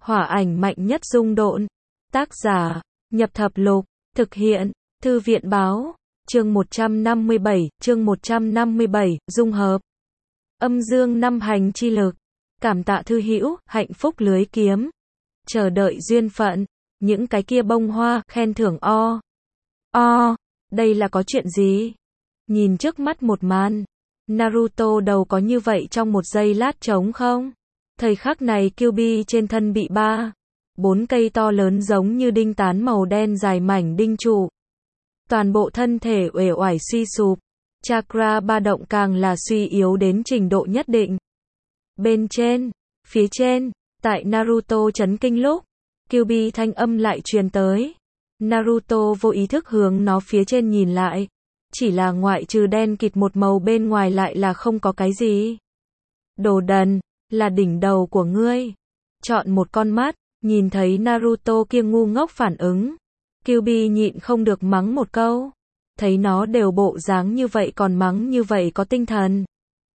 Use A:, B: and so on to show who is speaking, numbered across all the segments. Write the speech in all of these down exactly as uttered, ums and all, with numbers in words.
A: Hỏa ảnh mạnh nhất dung độn. Tác giả, Nhập Thập Lục. Thực hiện, Thư viện Báo. Chương một trăm năm mươi bảy, chương một trăm năm mươi bảy, dung hợp. Âm dương năm hành chi lực. Cảm tạ thư hữu, hạnh phúc lưới kiếm. Chờ đợi duyên phận. Những cái kia bông hoa, khen thưởng o. O, đây là có chuyện gì? Nhìn trước mắt một màn. Naruto đầu có như vậy trong một giây lát trống không? Thời khắc này Kyuubi trên thân bị ba, bốn cây to lớn giống như đinh tán màu đen dài mảnh đinh trụ. Toàn bộ thân thể uể oải suy sụp. Chakra ba động càng là suy yếu đến trình độ nhất định. Bên trên, phía trên, tại Naruto chấn kinh lúc, Kyuubi thanh âm lại truyền tới. Naruto vô ý thức hướng nó phía trên nhìn lại. Chỉ là ngoại trừ đen kịt một màu bên ngoài lại là không có cái gì. Đồ đần, là đỉnh đầu của ngươi. Chọn một con mắt, nhìn thấy Naruto kia ngu ngốc phản ứng. Kyuubi nhịn không được mắng một câu. Thấy nó đều bộ dáng như vậy còn mắng như vậy có tinh thần.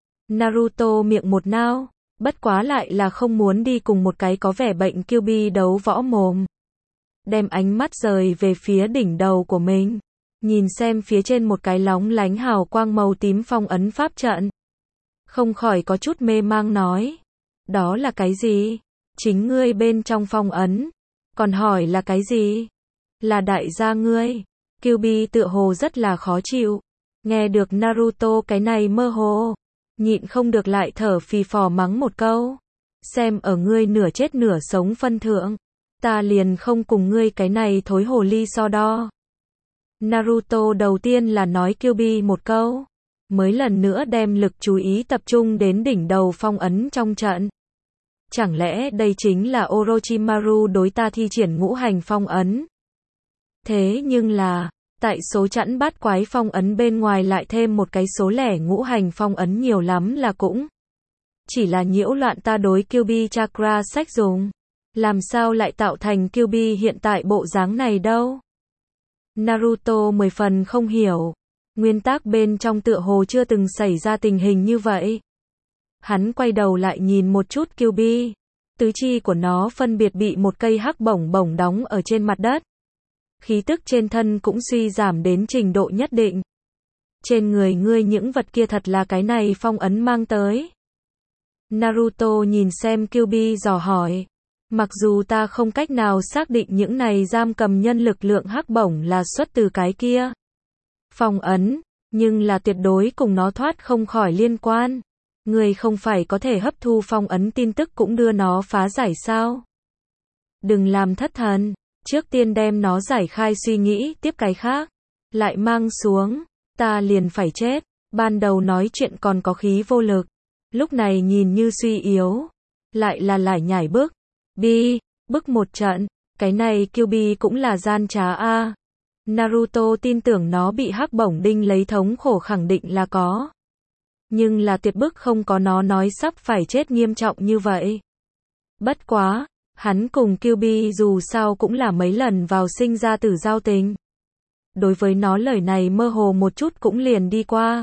A: Naruto miệng một nao, bất quá lại là không muốn đi cùng một cái có vẻ bệnh Kyuubi đấu võ mồm. Đem ánh mắt rời về phía đỉnh đầu của mình. Nhìn xem phía trên một cái lóng lánh hào quang màu tím phong ấn pháp trận. Không khỏi có chút mê mang nói. Đó là cái gì? Chính ngươi bên trong phong ấn. Còn hỏi là cái gì? Là đại gia ngươi. Kyuubi tựa hồ rất là khó chịu. Nghe được Naruto cái này mơ hồ. Nhịn không được lại thở phì phò mắng một câu. Xem ở ngươi nửa chết nửa sống phân thượng. Ta liền không cùng ngươi cái này thối hồ ly so đo. Naruto đầu tiên là nói Kyuubi một câu. Mới lần nữa đem lực chú ý tập trung đến đỉnh đầu phong ấn trong trận. Chẳng lẽ đây chính là Orochimaru đối ta thi triển ngũ hành phong ấn? Thế nhưng là, tại số chẵn bát quái phong ấn bên ngoài lại thêm một cái số lẻ ngũ hành phong ấn nhiều lắm là cũng chỉ là nhiễu loạn ta đối Kyuubi chakra sách dùng. Làm sao lại tạo thành Kyuubi hiện tại bộ dáng này đâu? Naruto mười phần không hiểu. Nguyên tắc bên trong tựa hồ chưa từng xảy ra tình hình như vậy. Hắn quay đầu lại nhìn một chút Kyuubi. Tứ chi của nó phân biệt bị một cây hắc bổng bổng đóng ở trên mặt đất. Khí tức trên thân cũng suy giảm đến trình độ nhất định. Trên người ngươi những vật kia thật là cái này phong ấn mang tới. Naruto nhìn xem Kyuubi dò hỏi. Mặc dù ta không cách nào xác định những này giam cầm nhân lực lượng hắc bổng là xuất từ cái kia phong ấn, nhưng là tuyệt đối cùng nó thoát không khỏi liên quan. Người không phải có thể hấp thu phong ấn tin tức cũng đưa nó phá giải sao? Đừng làm thất thần, trước tiên đem nó giải khai suy nghĩ tiếp cái khác. Lại mang xuống, ta liền phải chết. Ban đầu nói chuyện còn có khí vô lực, lúc này nhìn như suy yếu, lại là lải nhải bước. Bi, bức một trận, cái này Kyuubi cũng là gian trá a. Naruto tin tưởng nó bị hắc bổng đinh lấy thống khổ khẳng định là có. Nhưng là tuyệt bức không có nó nói sắp phải chết nghiêm trọng như vậy. Bất quá, hắn cùng Kyuubi dù sao cũng là mấy lần vào sinh ra tử giao tình. Đối với nó lời này mơ hồ một chút cũng liền đi qua.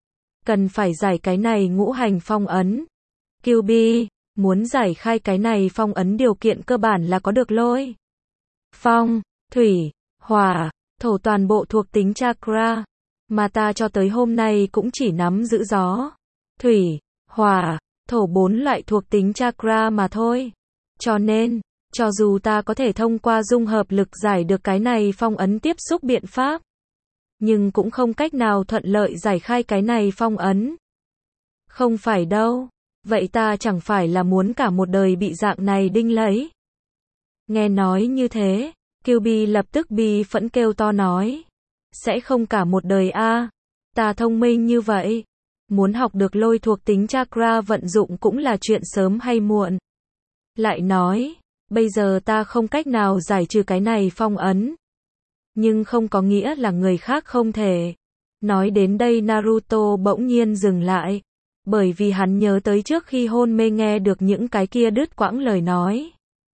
A: Cần phải giải cái này ngũ hành phong ấn. Kyuubi, muốn giải khai cái này phong ấn điều kiện cơ bản là có được lôi. Phong, thủy, hỏa, thổ toàn bộ thuộc tính chakra. Mà ta cho tới hôm nay cũng chỉ nắm giữ gió, thủy, hỏa, thổ bốn loại thuộc tính chakra mà thôi. Cho nên, cho dù ta có thể thông qua dung hợp lực giải được cái này phong ấn tiếp xúc biện pháp, nhưng cũng không cách nào thuận lợi giải khai cái này phong ấn. Không phải đâu, vậy ta chẳng phải là muốn cả một đời bị dạng này đinh lấy. Nghe nói như thế, Kyuubi lập tức bi phẫn kêu to nói. Sẽ không cả một đời a, à. Ta thông minh như vậy. Muốn học được lôi thuộc tính chakra vận dụng cũng là chuyện sớm hay muộn. Lại nói, bây giờ ta không cách nào giải trừ cái này phong ấn. Nhưng không có nghĩa là người khác không thể. Nói đến đây Naruto bỗng nhiên dừng lại. Bởi vì hắn nhớ tới trước khi hôn mê nghe được những cái kia đứt quãng lời nói.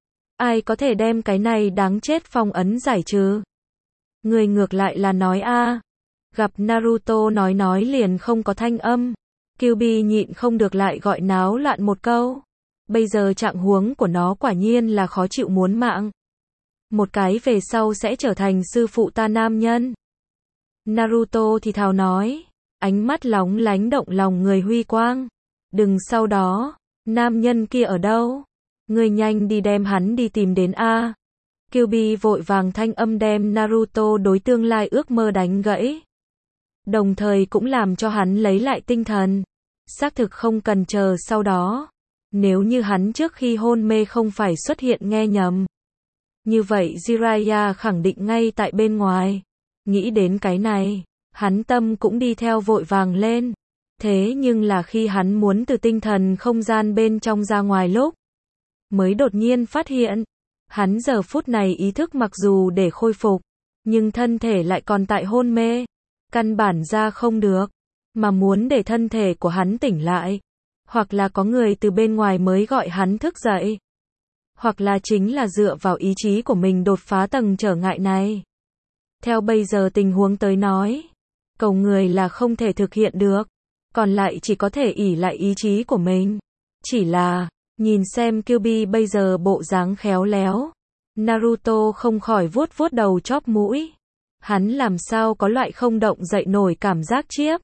A: Ai có thể đem cái này đáng chết phong ấn giải trừ? Người ngược lại là nói a. À. Gặp Naruto nói nói liền không có thanh âm. Kyuubi nhịn không được lại gọi náo loạn một câu. Bây giờ trạng huống của nó quả nhiên là khó chịu muốn mạng. Một cái về sau sẽ trở thành sư phụ ta nam nhân. Naruto thì thào nói, ánh mắt lóng lánh động lòng người huy quang. Đừng sau đó, nam nhân kia ở đâu? Ngươi nhanh đi đem hắn đi tìm đến a. Kyuubi vội vàng thanh âm đem Naruto đối tương lai ước mơ đánh gãy. Đồng thời cũng làm cho hắn lấy lại tinh thần. Xác thực không cần chờ sau đó. Nếu như hắn trước khi hôn mê không phải xuất hiện nghe nhầm. Như vậy Jiraiya khẳng định ngay tại bên ngoài. Nghĩ đến cái này, hắn tâm cũng đi theo vội vàng lên. Thế nhưng là khi hắn muốn từ tinh thần không gian bên trong ra ngoài lúc, mới đột nhiên phát hiện, hắn giờ phút này ý thức mặc dù để khôi phục, nhưng thân thể lại còn tại hôn mê, căn bản ra không được, mà muốn để thân thể của hắn tỉnh lại, hoặc là có người từ bên ngoài mới gọi hắn thức dậy, hoặc là chính là dựa vào ý chí của mình đột phá tầng trở ngại này. Theo bây giờ tình huống tới nói, cầu người là không thể thực hiện được, còn lại chỉ có thể ỷ lại ý chí của mình. Chỉ là, nhìn xem Kyuubi bây giờ bộ dáng khéo léo, Naruto không khỏi vuốt vuốt đầu chóp mũi. Hắn làm sao có loại không động dậy nổi cảm giác chiếp.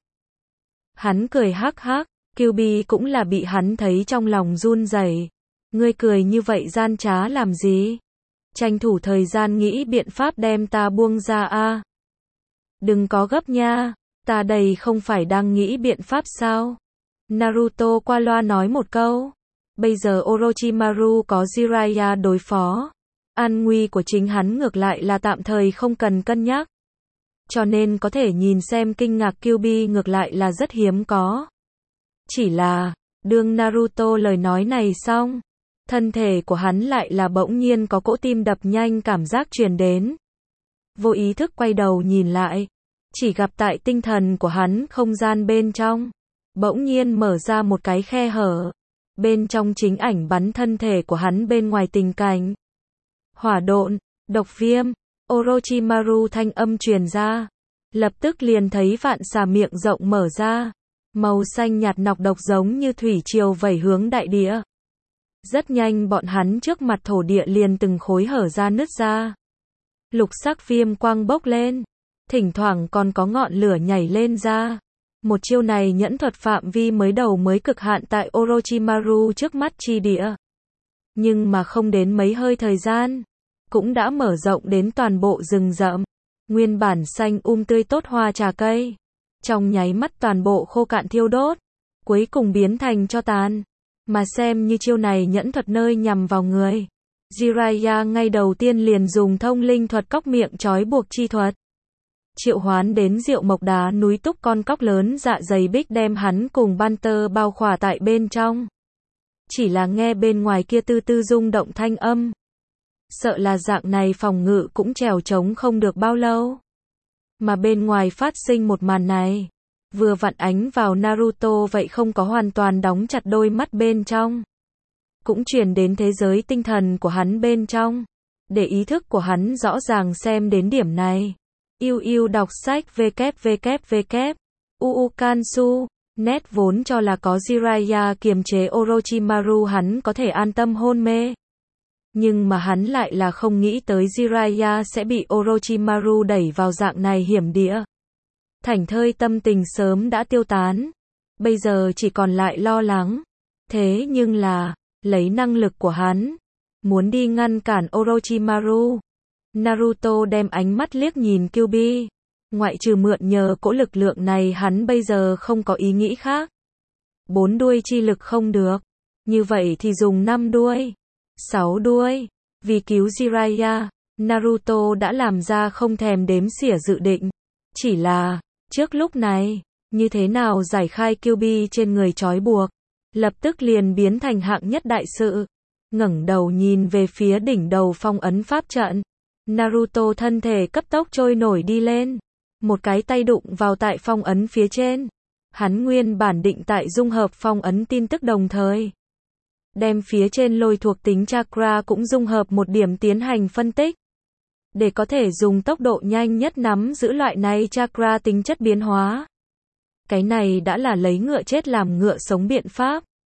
A: Hắn cười hắc hắc, Kyuubi cũng là bị hắn thấy trong lòng run rẩy. Ngươi cười như vậy gian trá làm gì? Tranh thủ thời gian nghĩ biện pháp đem ta buông ra a. Đừng có gấp nha, ta đây không phải đang nghĩ biện pháp sao? Naruto qua loa nói một câu. Bây giờ Orochimaru có Jiraiya đối phó. An nguy của chính hắn ngược lại là tạm thời không cần cân nhắc. Cho nên có thể nhìn xem kinh ngạc Kyuubi ngược lại là rất hiếm có. Chỉ là, đương Naruto lời nói này xong, thân thể của hắn lại là bỗng nhiên có cỗ tim đập nhanh cảm giác truyền đến. Vô ý thức quay đầu nhìn lại, chỉ gặp tại tinh thần của hắn không gian bên trong, bỗng nhiên mở ra một cái khe hở. Bên trong chính ảnh bắn thân thể của hắn bên ngoài tình cảnh. Hỏa độn, độc viêm, Orochimaru thanh âm truyền ra. Lập tức liền thấy vạn xà miệng rộng mở ra. Màu xanh nhạt nọc độc giống như thủy triều vẩy hướng đại địa. Rất nhanh bọn hắn trước mặt thổ địa liền từng khối hở ra nứt ra. Lục sắc viêm quang bốc lên. Thỉnh thoảng còn có ngọn lửa nhảy lên ra. Một chiêu này nhẫn thuật phạm vi mới đầu mới cực hạn tại Orochimaru trước mắt chi địa. Nhưng mà không đến mấy hơi thời gian, cũng đã mở rộng đến toàn bộ rừng rậm. Nguyên bản xanh um tươi tốt hoa trà cây. Trong nháy mắt toàn bộ khô cạn thiêu đốt. Cuối cùng biến thành tro tàn. Mà xem như chiêu này nhẫn thuật nơi nhằm vào người. Jiraiya ngay đầu tiên liền dùng thông linh thuật cóc miệng trói buộc chi thuật. Triệu hoán đến Diệu Mộc Đá núi túc con cóc lớn dạ dày bích đem hắn cùng Banter bao khỏa tại bên trong. Chỉ là nghe bên ngoài kia tư tư rung động thanh âm. Sợ là dạng này phòng ngự cũng trèo trống không được bao lâu. Mà bên ngoài phát sinh một màn này. Vừa vặn ánh vào Naruto vậy không có hoàn toàn đóng chặt đôi mắt bên trong. Cũng truyền đến thế giới tinh thần của hắn bên trong. Để ý thức của hắn rõ ràng xem đến điểm này. Yêu yêu đọc sách www. Uukansu. Net vốn cho là có Jiraiya kiềm chế Orochimaru hắn có thể an tâm hôn mê. Nhưng mà hắn lại là không nghĩ tới Jiraiya sẽ bị Orochimaru đẩy vào dạng này hiểm địa. Thảnh thơi tâm tình sớm đã tiêu tán. Bây giờ chỉ còn lại lo lắng. Thế nhưng là, lấy năng lực của hắn, muốn đi ngăn cản Orochimaru. Naruto đem ánh mắt liếc nhìn Kyuubi. Ngoại trừ mượn nhờ cỗ lực lượng này hắn bây giờ không có ý nghĩ khác. Bốn đuôi chi lực không được. Như vậy thì dùng năm đuôi. Sáu đuôi. Vì cứu Jiraiya, Naruto đã làm ra không thèm đếm xỉa dự định. Chỉ là, trước lúc này, như thế nào giải khai Kyuubi trên người trói buộc. Lập tức liền biến thành hạng nhất đại sự. Ngẩng đầu nhìn về phía đỉnh đầu phong ấn pháp trận. Naruto thân thể cấp tốc trôi nổi đi lên. Một cái tay đụng vào tại phong ấn phía trên. Hắn nguyên bản định tại dung hợp phong ấn tin tức đồng thời. Đem phía trên lôi thuộc tính chakra cũng dung hợp một điểm tiến hành phân tích. Để có thể dùng tốc độ nhanh nhất nắm giữ loại này chakra tính chất biến hóa. Cái này đã là lấy ngựa chết làm ngựa sống biện pháp.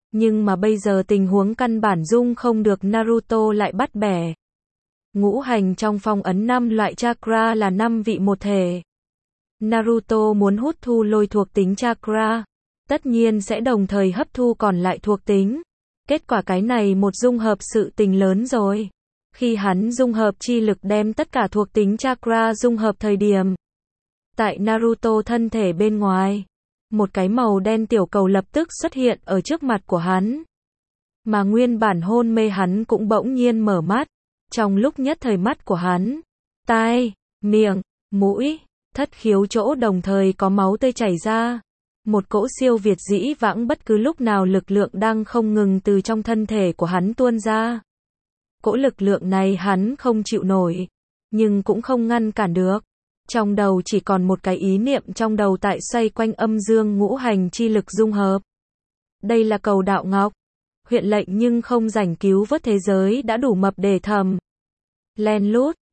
A: Nhưng mà bây giờ tình huống căn bản dung không được, Naruto lại bắt bẻ. Ngũ hành trong phong ấn năm loại chakra là năm vị một thể. Naruto muốn hút thu lôi thuộc tính chakra, tất nhiên sẽ đồng thời hấp thu còn lại thuộc tính. Kết quả cái này một dung hợp sự tình lớn rồi. Khi hắn dung hợp chi lực đem tất cả thuộc tính chakra dung hợp thời điểm, tại Naruto thân thể bên ngoài, một cái màu đen tiểu cầu lập tức xuất hiện ở trước mặt của hắn. Mà nguyên bản hôn mê hắn cũng bỗng nhiên mở mắt. Trong lúc nhất thời mắt của hắn, tai, miệng, mũi, thất khiếu chỗ đồng thời có máu tươi chảy ra. Một cỗ siêu việt dĩ vãng bất cứ lúc nào lực lượng đang không ngừng từ trong thân thể của hắn tuôn ra. Cỗ lực lượng này hắn không chịu nổi, nhưng cũng không ngăn cản được. Trong đầu chỉ còn một cái ý niệm trong đầu tại xoay quanh âm dương ngũ hành chi lực dung hợp. Đây là cầu đạo ngọc. Huyện lệnh nhưng không rảnh cứu vớt thế giới đã đủ mập để thầm. Len lút,